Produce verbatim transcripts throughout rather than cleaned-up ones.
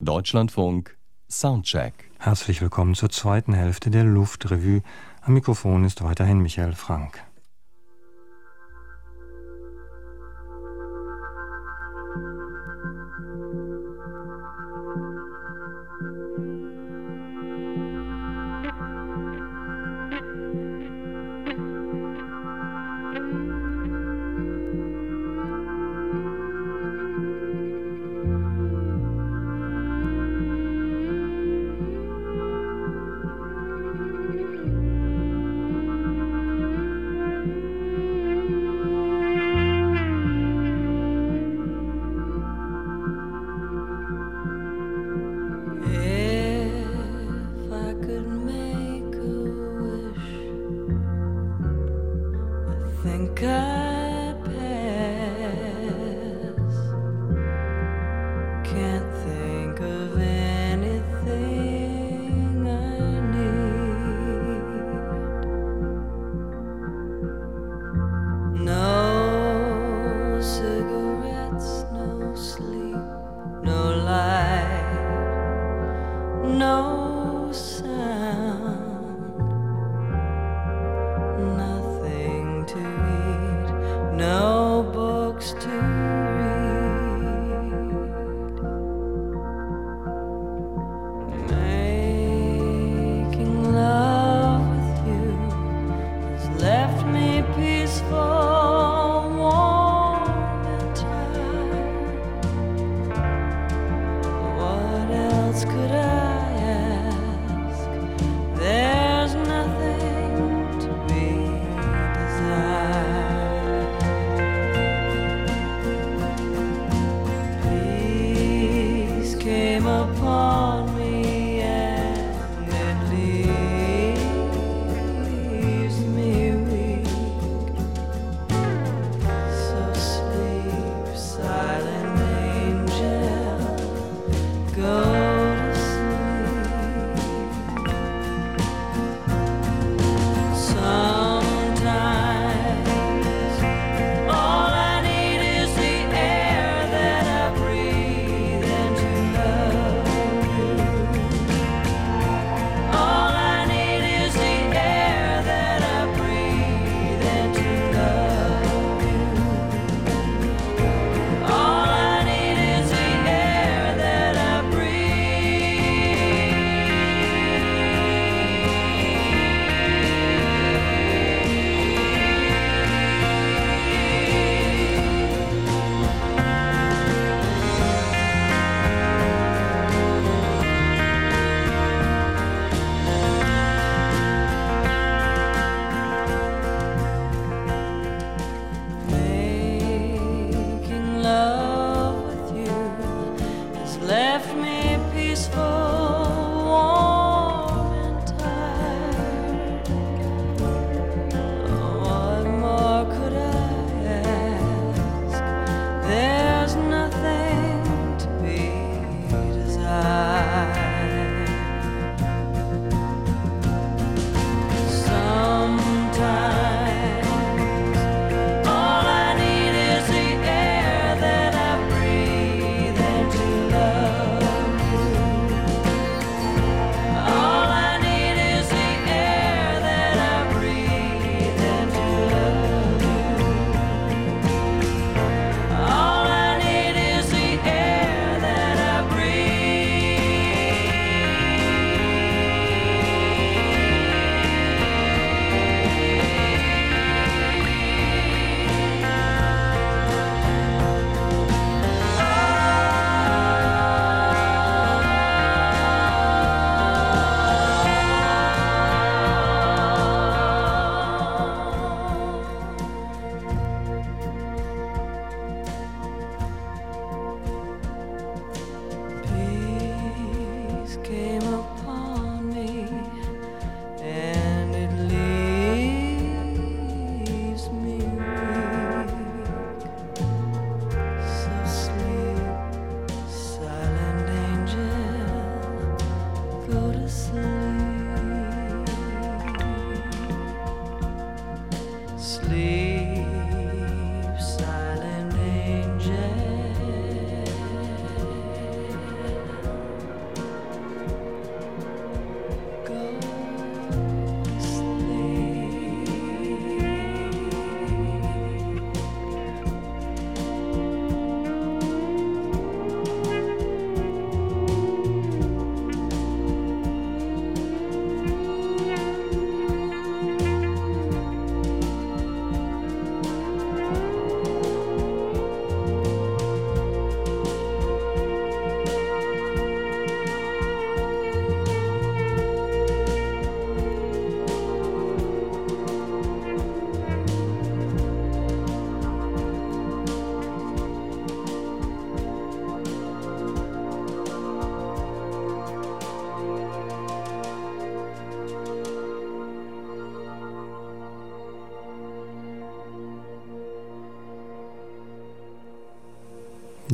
Deutschlandfunk Soundcheck. Herzlich willkommen zur zweiten Hälfte der Luftrevue. Am Mikrofon ist weiterhin Michael Frank.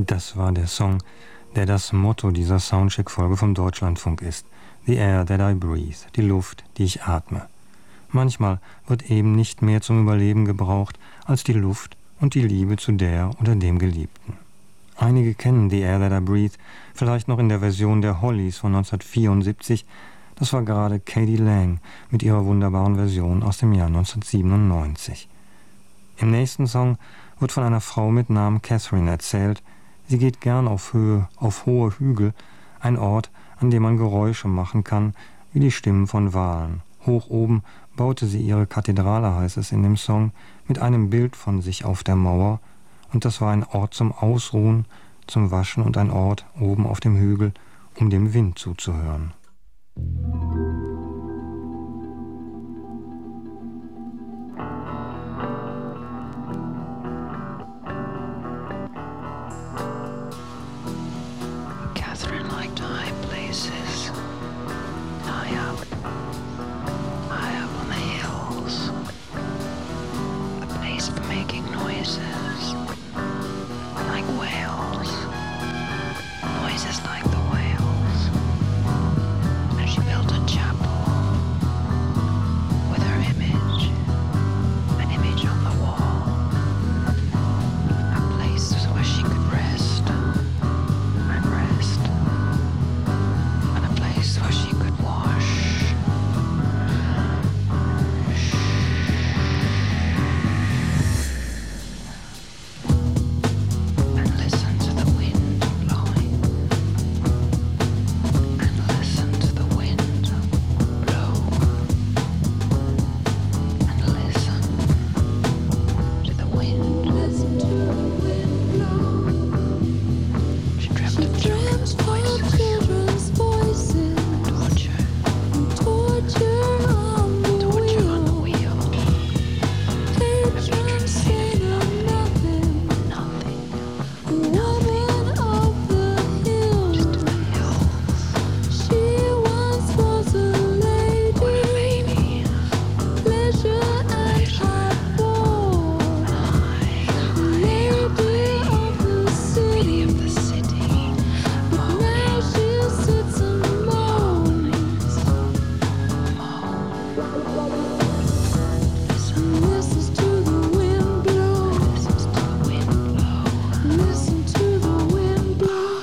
Das war der Song, der das Motto dieser Soundcheck-Folge vom Deutschlandfunk ist. The air that I breathe, die Luft, die ich atme. Manchmal wird eben nicht mehr zum Überleben gebraucht als die Luft und die Liebe zu der oder dem Geliebten. Einige kennen The Air That I Breathe vielleicht noch in der Version der Hollies von neunzehnhundertvierundsiebzig. Das war gerade k.d. lang mit ihrer wunderbaren Version aus dem Jahr neunzehnhundertsiebenundneunzig. Im nächsten Song wird von einer Frau mit Namen Catherine erzählt. Sie geht gern auf Höhe, auf hohe Hügel, ein Ort, an dem man Geräusche machen kann, wie die Stimmen von Walen. Hoch oben baute sie ihre Kathedrale, heißt es in dem Song, mit einem Bild von sich auf der Mauer, und das war ein Ort zum Ausruhen, zum Waschen und ein Ort oben auf dem Hügel, um dem Wind zuzuhören. Catherine liked high places, high up, high up on the hills, a place for making noises, like whales, noises like the whales, and she built a chapel with her image, an image on the wall, a place where she could rest and rest, and a place where she could wash. And listen to the wind blowing, and listen to the wind blow, and listen to the wind. Listen to the wind blow. She dreamt of children's voices, torture, torture on the wheel, patrons saying nothing, nothing, woman of the hills, just the hills. She once was a lady, pleasure and high-born, lady of the city, of the city. But now she sits and moans, listens to the wind blow, listens to the wind blow, listen to the wind blow.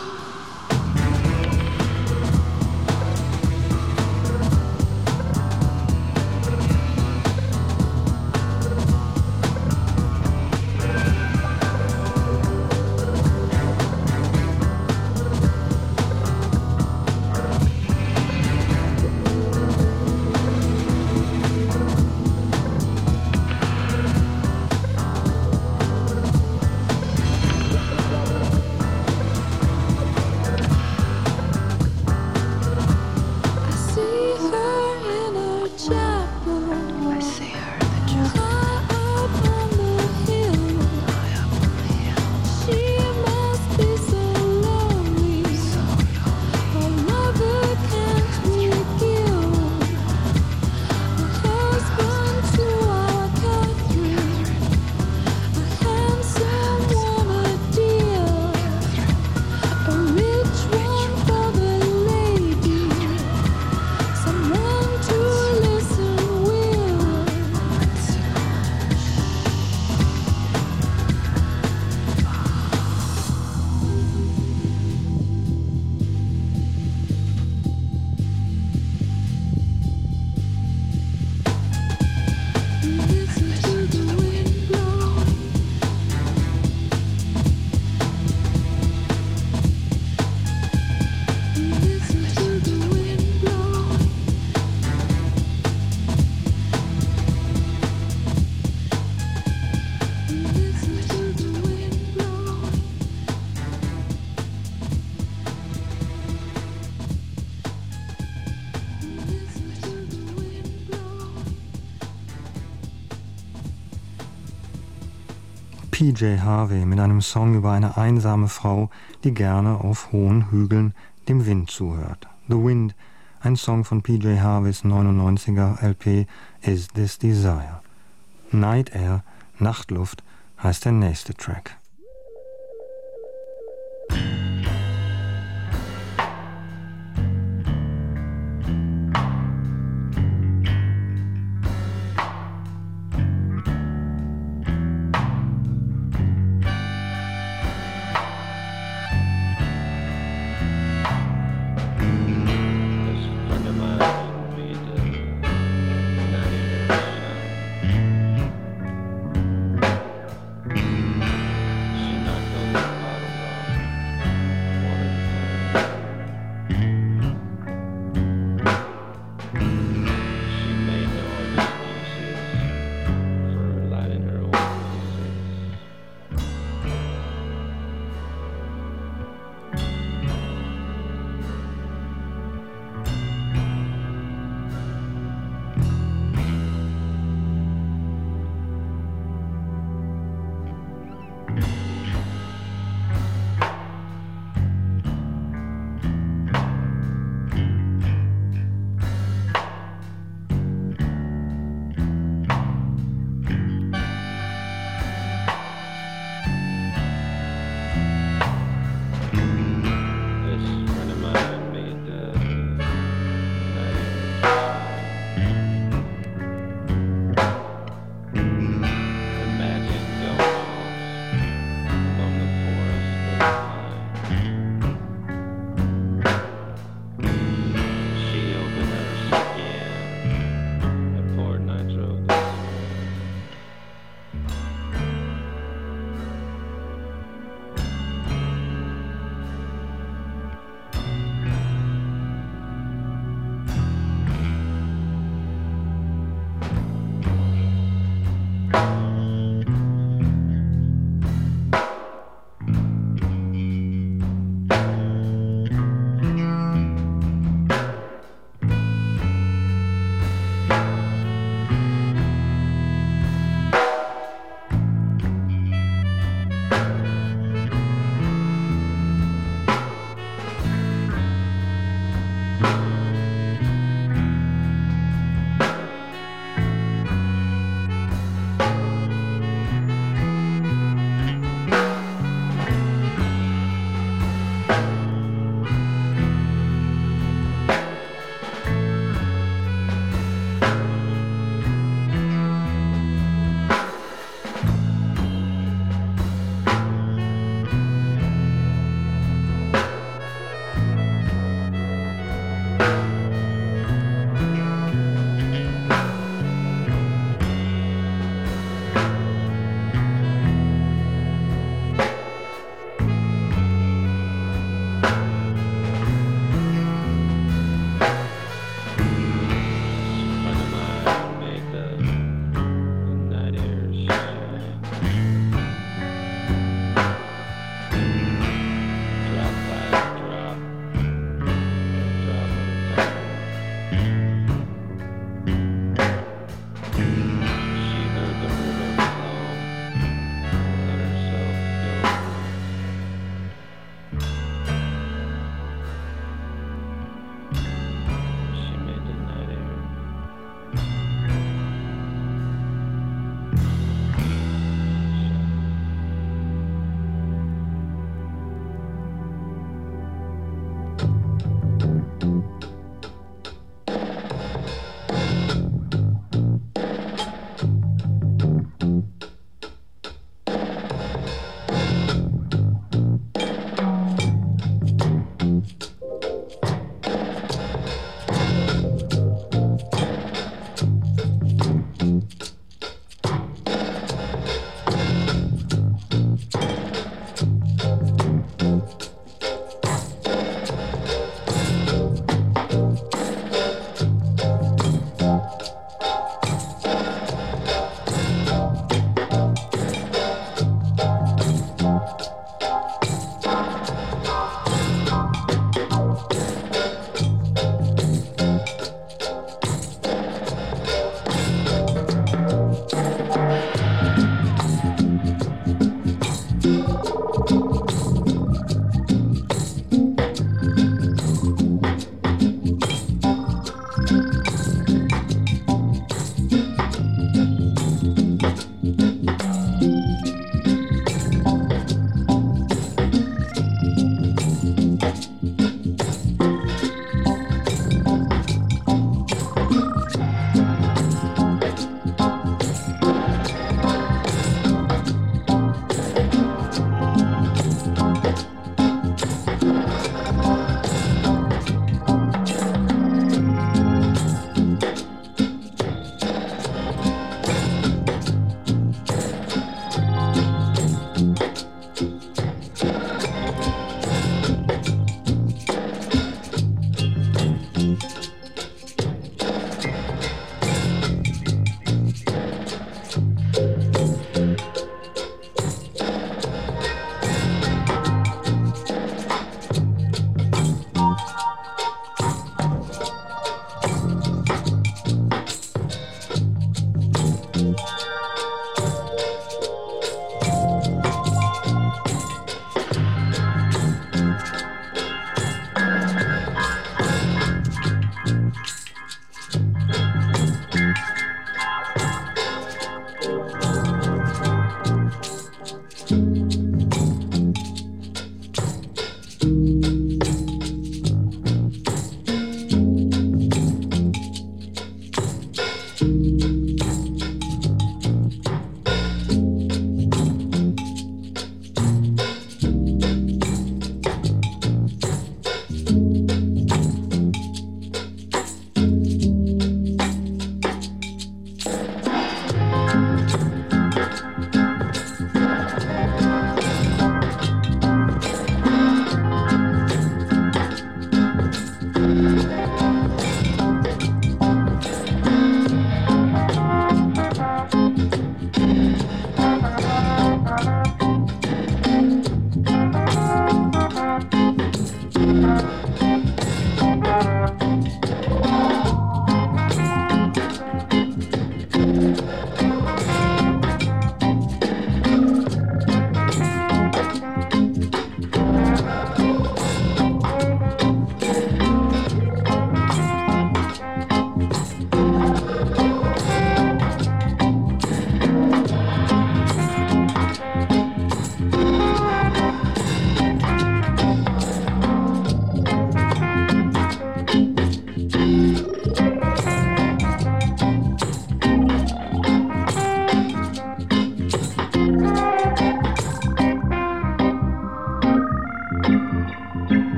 I see her in her chapel, I see her in the chapel, high up on the hill, high up on the hill. She must be so lonely, so lonely. Her lover can't we give, a husband to our Catherine, a handsome one, a dear, a rich one for the lady, someone to listen with. Listen to the wind blow. Listen to the wind blow. Listen to the wind blow. Listen to the wind blow. P J Harvey mit einem Song über eine einsame Frau, die gerne auf hohen Hügeln dem Wind zuhört. The Wind, ein Song von P J Harveys neunundneunziger L P Is This Desire. Night Air, Nachtluft, heißt der nächste Track.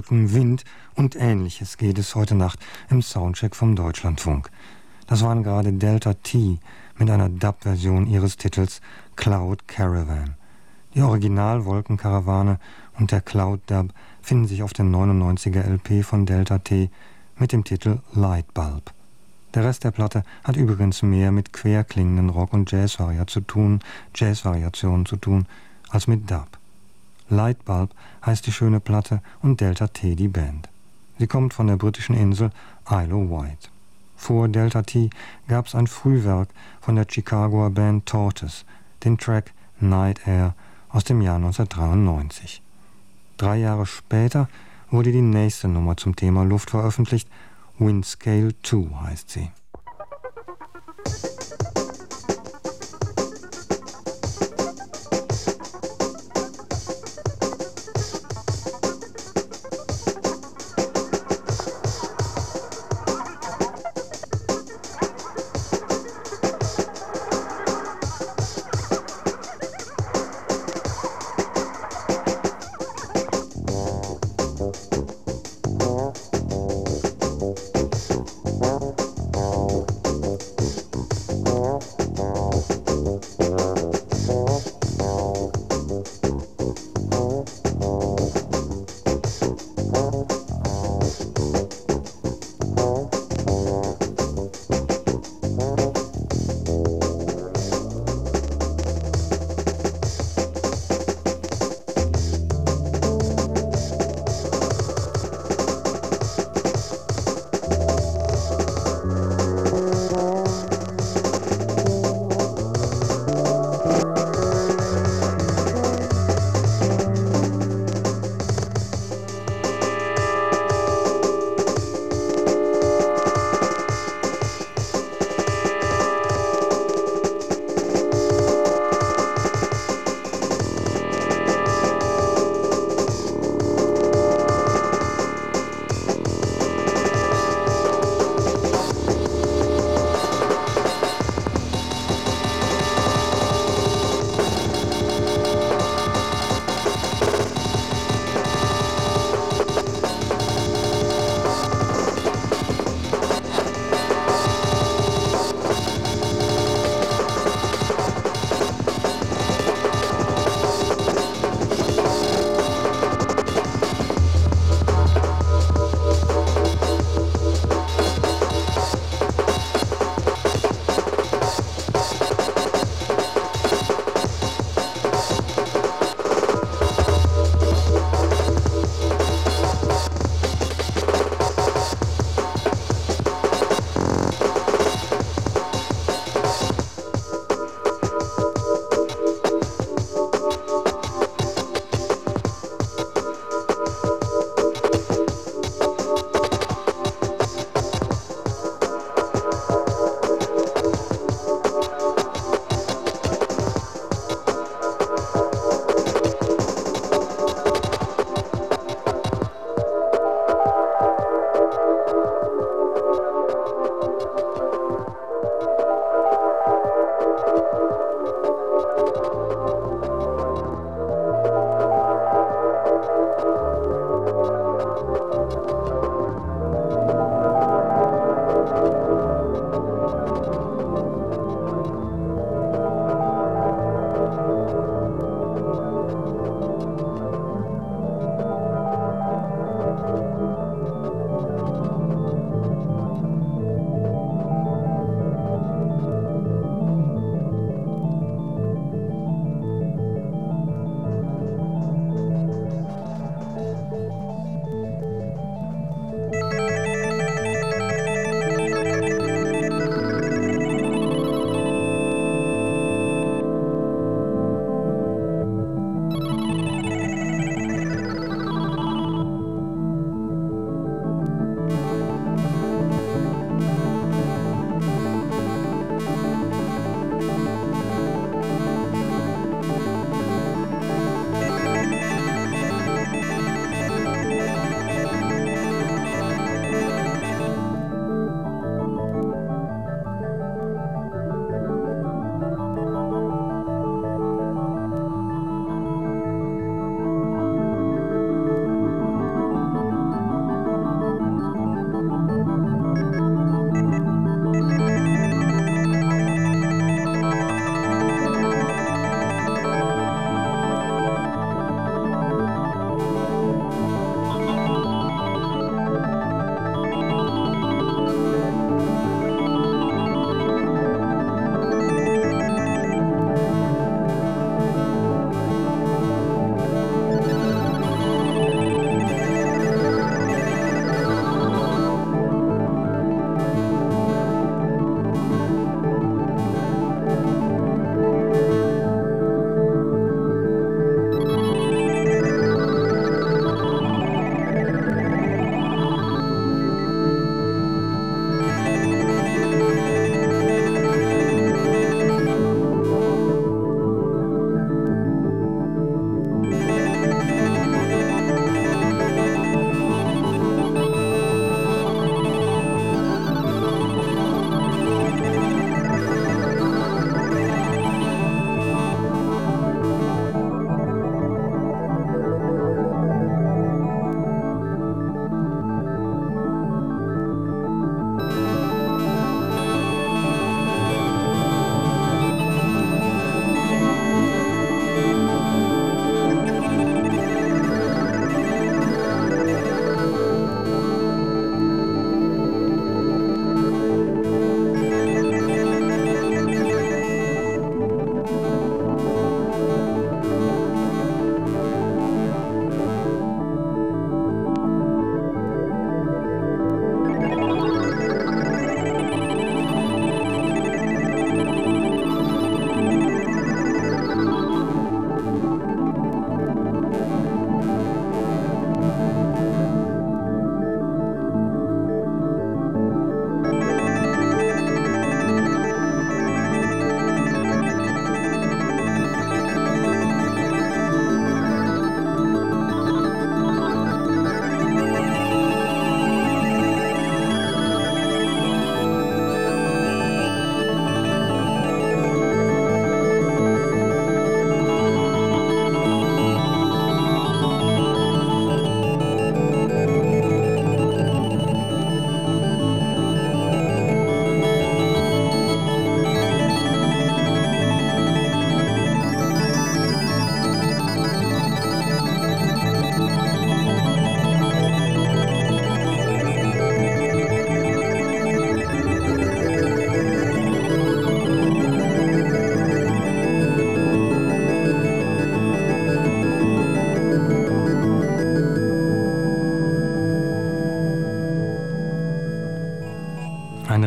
Wolken, Wind und Ähnliches geht es heute Nacht im Soundcheck vom Deutschlandfunk. Das waren gerade Delta T mit einer Dub-Version ihres Titels Cloud Caravan. Die Original-Wolkenkarawane und der Cloud Dub finden sich auf der neunundneunziger L P von Delta T mit dem Titel Lightbulb. Der Rest der Platte hat übrigens mehr mit querklingenden Rock- und Jazz-Variationen zu tun, Jazz-Variationen zu tun, als mit Dub. Lightbulb heißt die schöne Platte und Delta T die Band. Sie kommt von der britischen Insel Isle of Wight. Vor Delta T gab es ein Frühwerk von der Chicagoer Band Tortoise, den Track Night Air aus dem Jahr neunzehnhundertdreiundneunzig. Drei Jahre später wurde die nächste Nummer zum Thema Luft veröffentlicht, Wind Scale zwei heißt sie. Thank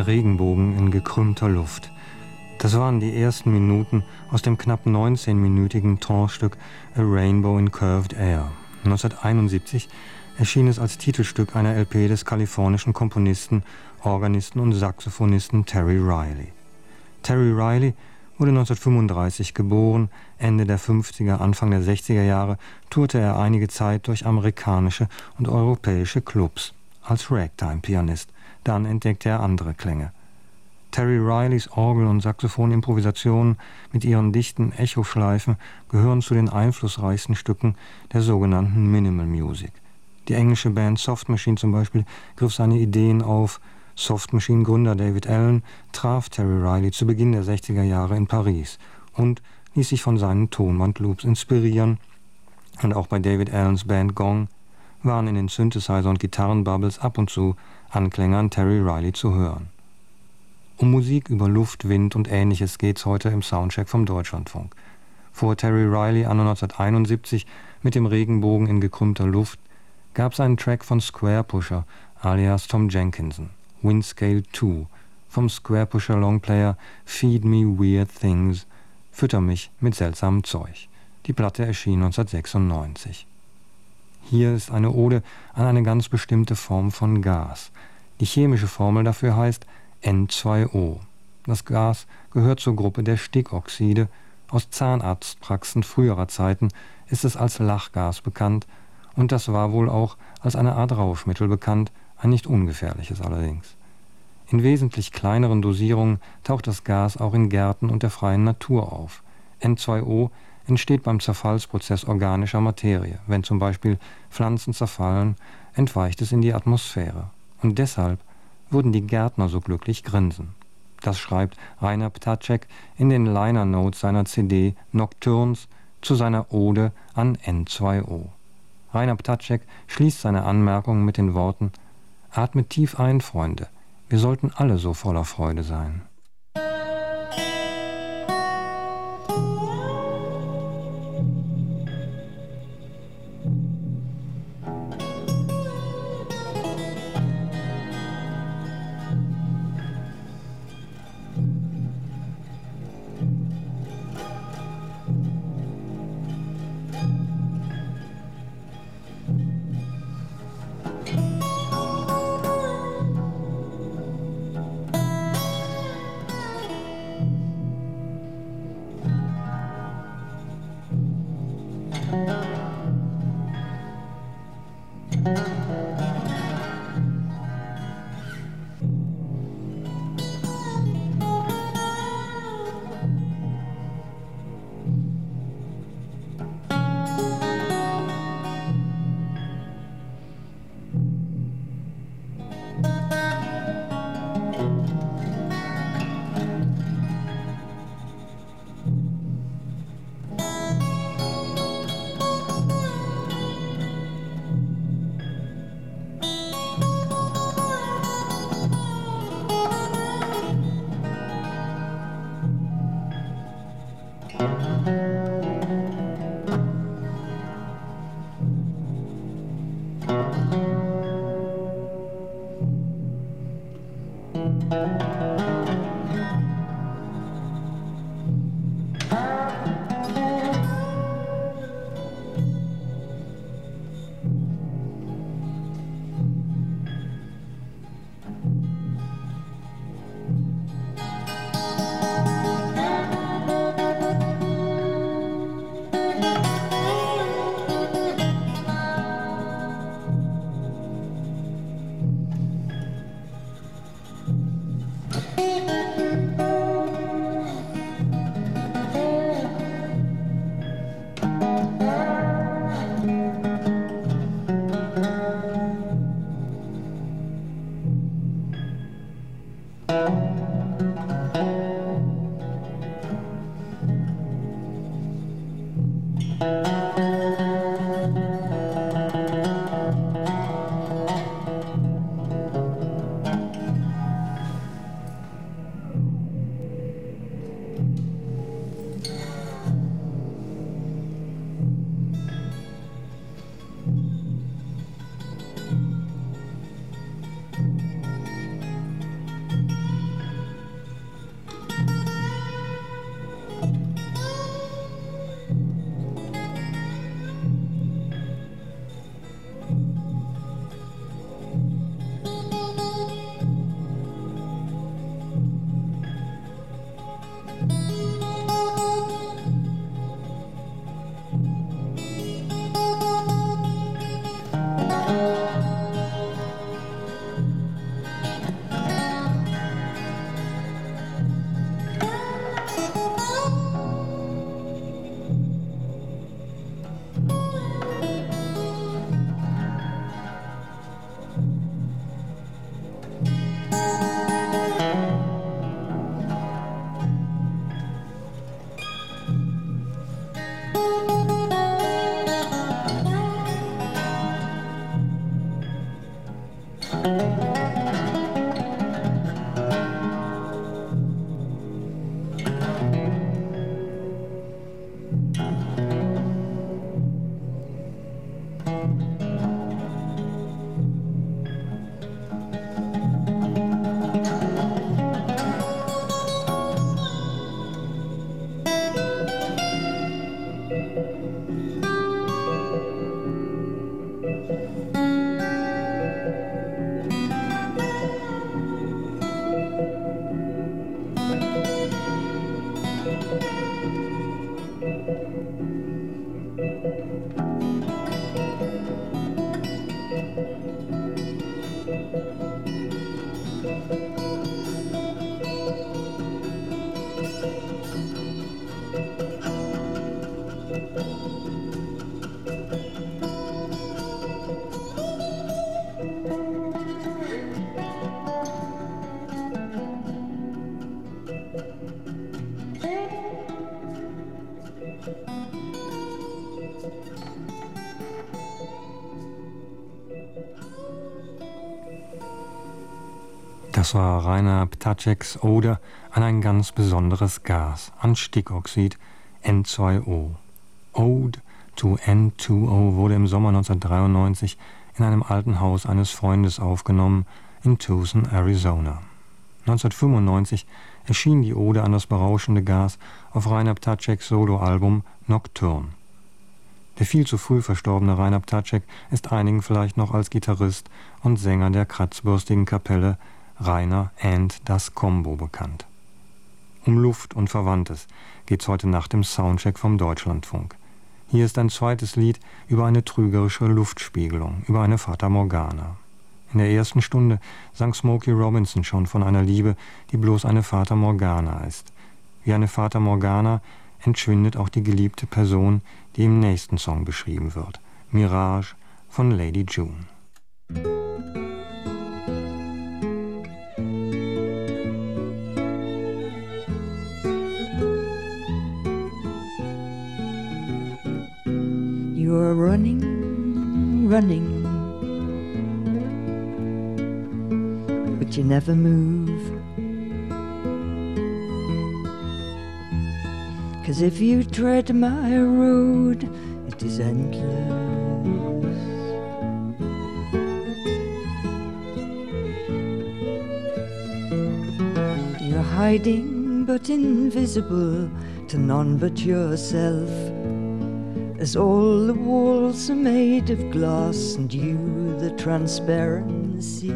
Der Regenbogen in gekrümmter Luft. Das waren die ersten Minuten aus dem knapp neunzehnminütigen Tonstück A Rainbow in Curved Air. neunzehnhunderteinundsiebzig erschien es als Titelstück einer L P des kalifornischen Komponisten, Organisten und Saxophonisten Terry Riley. Terry Riley wurde neunzehnhundertfünfunddreißig geboren. Ende der fünfziger, Anfang der sechziger Jahre tourte er einige Zeit durch amerikanische und europäische Clubs als Ragtime-Pianist. Dann entdeckte er andere Klänge. Terry Rileys Orgel- und Saxophon-Improvisationen mit ihren dichten Echoschleifen gehören zu den einflussreichsten Stücken der sogenannten Minimal Music. Die englische Band Soft Machine zum Beispiel griff seine Ideen auf. Soft Machine-Gründer David Allen traf Terry Riley zu Beginn der sechziger Jahre in Paris und ließ sich von seinen Tonbandloops inspirieren. Und auch bei David Allens Band Gong waren in den Synthesizer- und Gitarrenbubbles ab und zu Anklänge an Terry Riley zu hören. Um Musik über Luft, Wind und Ähnliches geht's heute im Soundcheck vom Deutschlandfunk. Vor Terry Riley anno neunzehnhunderteinundsiebzig mit dem Regenbogen in gekrümmter Luft gab's einen Track von Squarepusher alias Tom Jenkinson, Windscale zwei, vom Squarepusher Longplayer Feed Me Weird Things, Fütter mich mit seltsamem Zeug. Die Platte erschien neunzehnhundertsechsundneunzig. Hier ist eine Ode an eine ganz bestimmte Form von Gas. Die chemische Formel dafür heißt N zwei O. Das Gas gehört zur Gruppe der Stickoxide. Aus Zahnarztpraxen früherer Zeiten ist es als Lachgas bekannt und das war wohl auch als eine Art Rauschmittel bekannt, ein nicht ungefährliches allerdings. In wesentlich kleineren Dosierungen taucht das Gas auch in Gärten und der freien Natur auf. N zwei O entsteht beim Zerfallsprozess organischer Materie. Wenn zum Beispiel Pflanzen zerfallen, entweicht es in die Atmosphäre. Und deshalb wurden die Gärtner so glücklich grinsen. Das schreibt Rainer Ptacek in den Liner Notes seiner C D Nocturnes zu seiner Ode an N zwei O. Rainer Ptacek schließt seine Anmerkungen mit den Worten: Atmet tief ein, Freunde, wir sollten alle so voller Freude sein. Das war Rainer Ptaceks Ode an ein ganz besonderes Gas, an Stickoxid N zwei O. Ode to N zwei O wurde im Sommer neunzehnhundertdreiundneunzig in einem alten Haus eines Freundes aufgenommen in Tucson, Arizona. neunzehnhundertfünfundneunzig erschien die Ode an das berauschende Gas auf Rainer Ptaceks Soloalbum Nocturne. Der viel zu früh verstorbene Rainer Ptacek ist einigen vielleicht noch als Gitarrist und Sänger der kratzbürstigen Kapelle Rainer and das Combo bekannt. Um Luft und Verwandtes geht's heute Nacht im Soundcheck vom Deutschlandfunk. Hier ist ein zweites Lied über eine trügerische Luftspiegelung, über eine Fata Morgana. In der ersten Stunde sang Smokey Robinson schon von einer Liebe, die bloß eine Fata Morgana ist. Wie eine Fata Morgana entschwindet auch die geliebte Person, die im nächsten Song beschrieben wird. Mirage von Lady June. You are running, running, but you never move. 'Cause if you tread my road, it is endless. You're hiding but invisible to none but yourself, as all the walls are made of glass and you the transparency.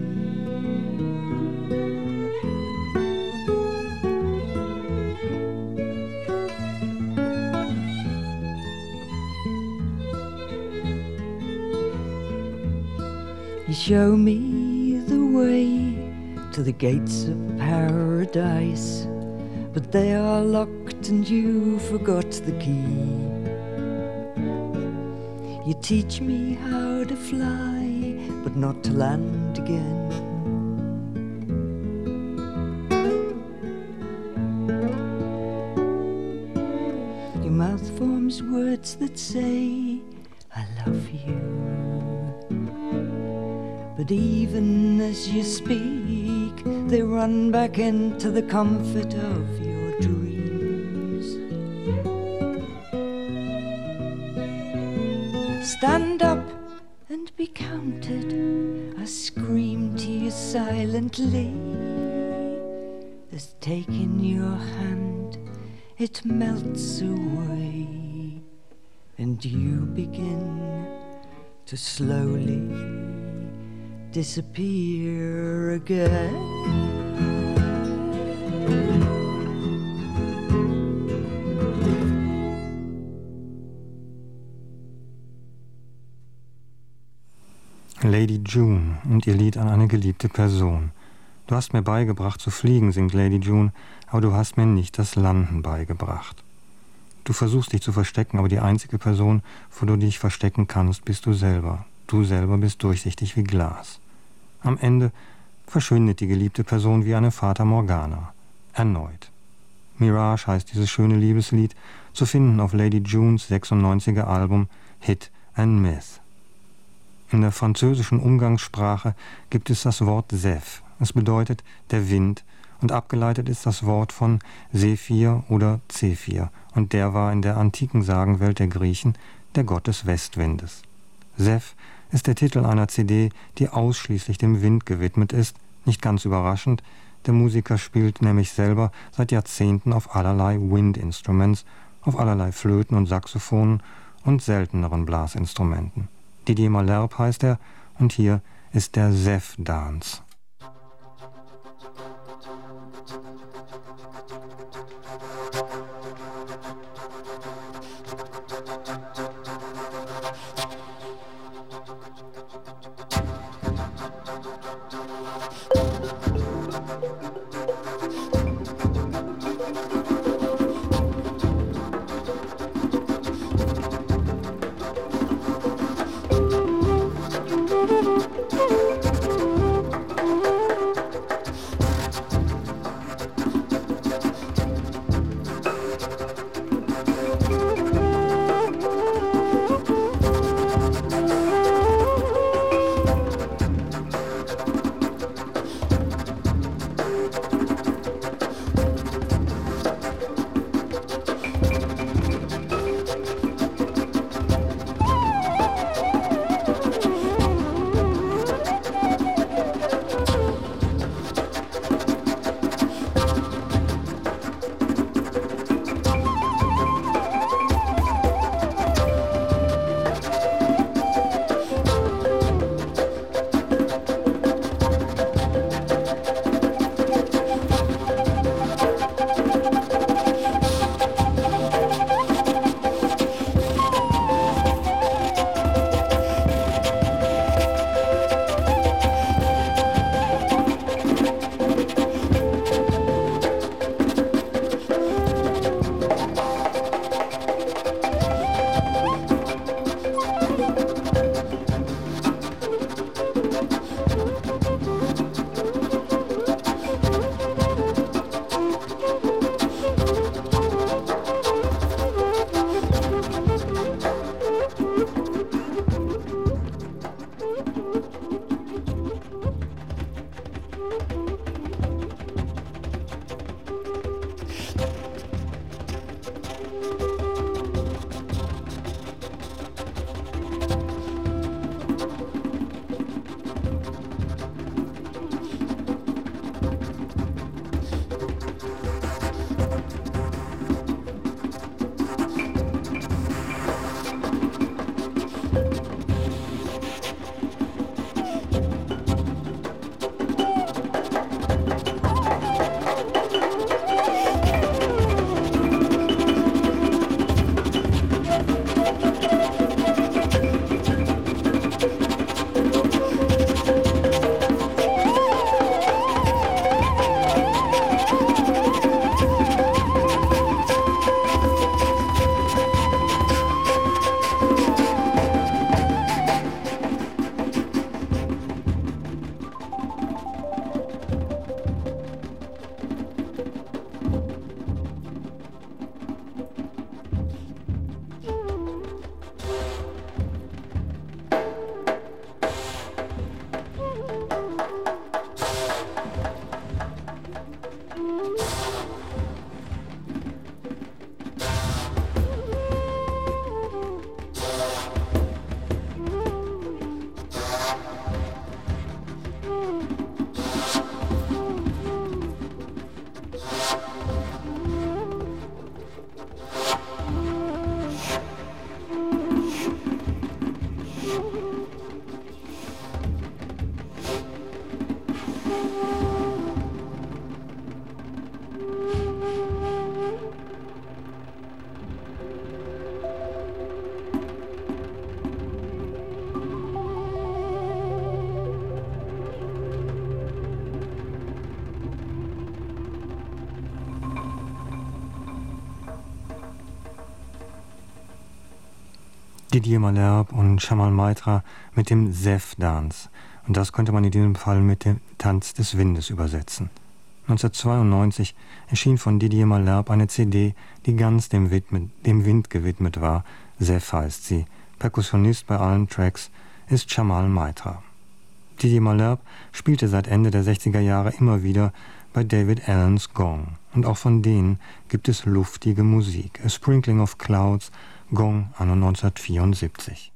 You show me the way to the gates of paradise, but they are locked and you forgot the key. You teach me how to fly, but not to land again. Your mouth forms words that say, I love you. But even as you speak, they run back into the comfort of your dreams. Stand up and be counted, I scream to you silently, as taking your hand, it melts away, and you begin to slowly disappear again. Lady June und ihr Lied an eine geliebte Person. Du hast mir beigebracht zu fliegen, singt Lady June, aber du hast mir nicht das Landen beigebracht. Du versuchst dich zu verstecken, aber die einzige Person, wo du dich verstecken kannst, bist du selber. Du selber bist durchsichtig wie Glas. Am Ende verschwindet die geliebte Person wie eine Fata Morgana. Erneut. Mirage heißt dieses schöne Liebeslied, zu finden auf Lady Junes sechsundneunziger Album Hit and Miss. In der französischen Umgangssprache gibt es das Wort Zeph. Es bedeutet der Wind und abgeleitet ist das Wort von Sephir oder Zephyr und der war in der antiken Sagenwelt der Griechen der Gott des Westwindes. Zeph ist der Titel einer C D, die ausschließlich dem Wind gewidmet ist, nicht ganz überraschend, der Musiker spielt nämlich selber seit Jahrzehnten auf allerlei Wind-Instruments, auf allerlei Flöten und Saxophonen und selteneren Blasinstrumenten. Didier Malherbe heißt er und hier ist der Zeph Dance. Didier Malherbe und Chamal Maitra mit dem Zeph Dance. Und das könnte man in diesem Fall mit dem Tanz des Windes übersetzen. neunzehnhundertzweiundneunzig erschien von Didier Malherbe eine C D, die ganz dem, widmet, dem Wind gewidmet war. Zeph heißt sie. Perkussionist bei allen Tracks ist Jamal Maitra. Didi Malherbe spielte seit Ende der sechziger Jahre immer wieder bei David Allens Gong. Und auch von denen gibt es luftige Musik. A Sprinkling of Clouds, Gong anno neunzehnhundertvierundsiebzig.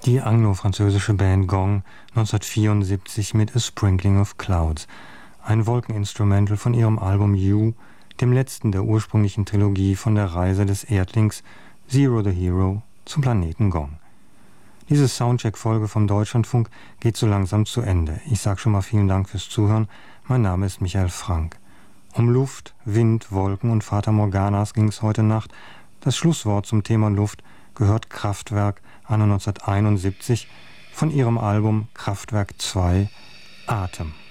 Die anglo-französische Band Gong neunzehnhundertvierundsiebzig mit A Sprinkling of Clouds, ein Wolkeninstrumental von ihrem Album You, dem letzten der ursprünglichen Trilogie von der Reise des Erdlings Zero the Hero zum Planeten Gong. Diese Soundcheck-Folge vom Deutschlandfunk geht so langsam zu Ende. Ich sage schon mal vielen Dank fürs Zuhören. Mein Name ist Michael Frank. Um Luft, Wind, Wolken und Fata Morganas ging es heute Nacht. Das Schlusswort zum Thema Luft gehört Kraftwerk anno neunzehnhunderteinundsiebzig von ihrem Album Kraftwerk zwei Atem.